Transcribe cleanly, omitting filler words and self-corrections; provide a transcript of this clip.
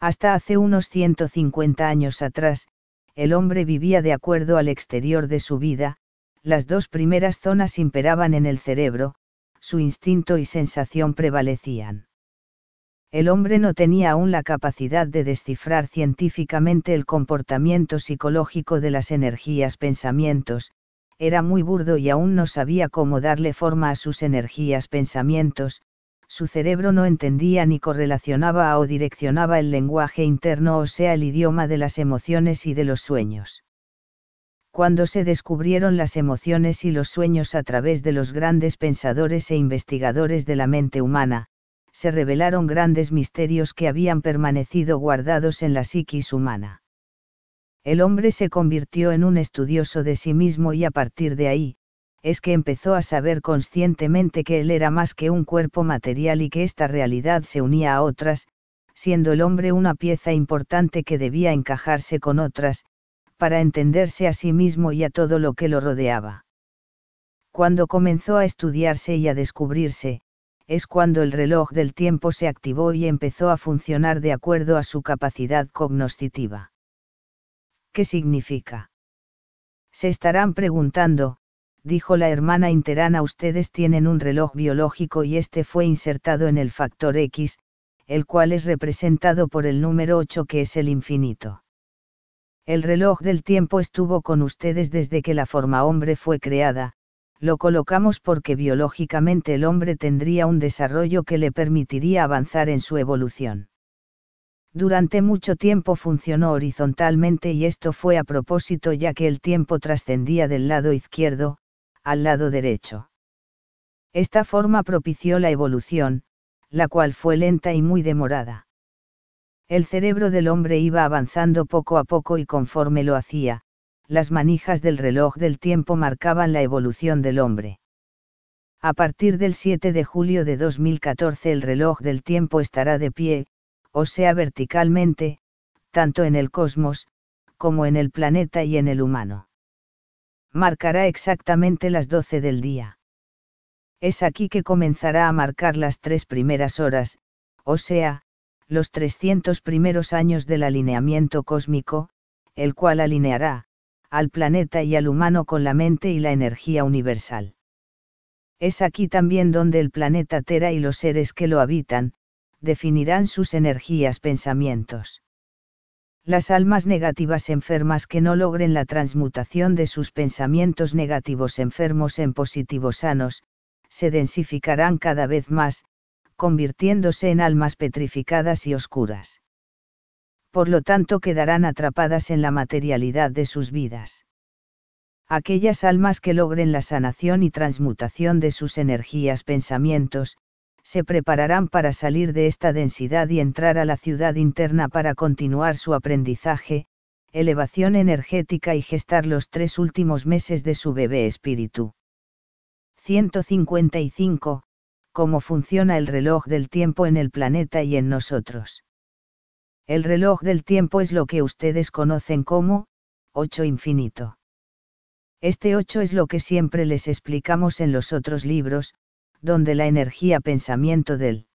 Hasta hace unos 150 años atrás, el hombre vivía de acuerdo al exterior de su vida, las dos primeras zonas imperaban en el cerebro, su instinto y sensación prevalecían. El hombre no tenía aún la capacidad de descifrar científicamente el comportamiento psicológico de las energías pensamientos, era muy burdo y aún no sabía cómo darle forma a sus energías pensamientos, su cerebro no entendía ni correlacionaba o direccionaba el lenguaje interno, o sea, el idioma de las emociones y de los sueños. Cuando se descubrieron las emociones y los sueños a través de los grandes pensadores e investigadores de la mente humana, se revelaron grandes misterios que habían permanecido guardados en la psiquis humana. El hombre se convirtió en un estudioso de sí mismo y a partir de ahí, es que empezó a saber conscientemente que él era más que un cuerpo material y que esta realidad se unía a otras, siendo el hombre una pieza importante que debía encajarse con otras, para entenderse a sí mismo y a todo lo que lo rodeaba. Cuando comenzó a estudiarse y a descubrirse, es cuando el reloj del tiempo se activó y empezó a funcionar de acuerdo a su capacidad cognoscitiva. ¿Qué significa? Se estarán preguntando, dijo la hermana Interana, ustedes tienen un reloj biológico y este fue insertado en el factor X, el cual es representado por el número 8 que es el infinito. El reloj del tiempo estuvo con ustedes desde que la forma hombre fue creada, lo colocamos porque biológicamente el hombre tendría un desarrollo que le permitiría avanzar en su evolución. Durante mucho tiempo funcionó horizontalmente y esto fue a propósito ya que el tiempo trascendía del lado izquierdo, al lado derecho. Esta forma propició la evolución, la cual fue lenta y muy demorada. El cerebro del hombre iba avanzando poco a poco y conforme lo hacía, las manijas del reloj del tiempo marcaban la evolución del hombre. A partir del 7 de julio de 2014 el reloj del tiempo estará de pie, o sea verticalmente, tanto en el cosmos, como en el planeta y en el humano. Marcará exactamente las 12 del día. Es aquí que comenzará a marcar las 3 primeras horas, o sea, los 300 primeros años del alineamiento cósmico, el cual alineará, al planeta y al humano con la mente y la energía universal. Es aquí también donde el planeta Tera y los seres que lo habitan, definirán sus energías pensamientos. Las almas negativas enfermas que no logren la transmutación de sus pensamientos negativos enfermos en positivos sanos, se densificarán cada vez más, convirtiéndose en almas petrificadas y oscuras. Por lo tanto quedarán atrapadas en la materialidad de sus vidas. Aquellas almas que logren la sanación y transmutación de sus energías pensamientos, se prepararán para salir de esta densidad y entrar a la ciudad interna para continuar su aprendizaje, elevación energética y gestar los 3 últimos meses de su bebé espíritu. 155. ¿Cómo funciona el reloj del tiempo en el planeta y en nosotros? El reloj del tiempo es lo que ustedes conocen como 8 infinito. Este 8 es lo que siempre les explicamos en los otros libros, donde la energía pensamiento del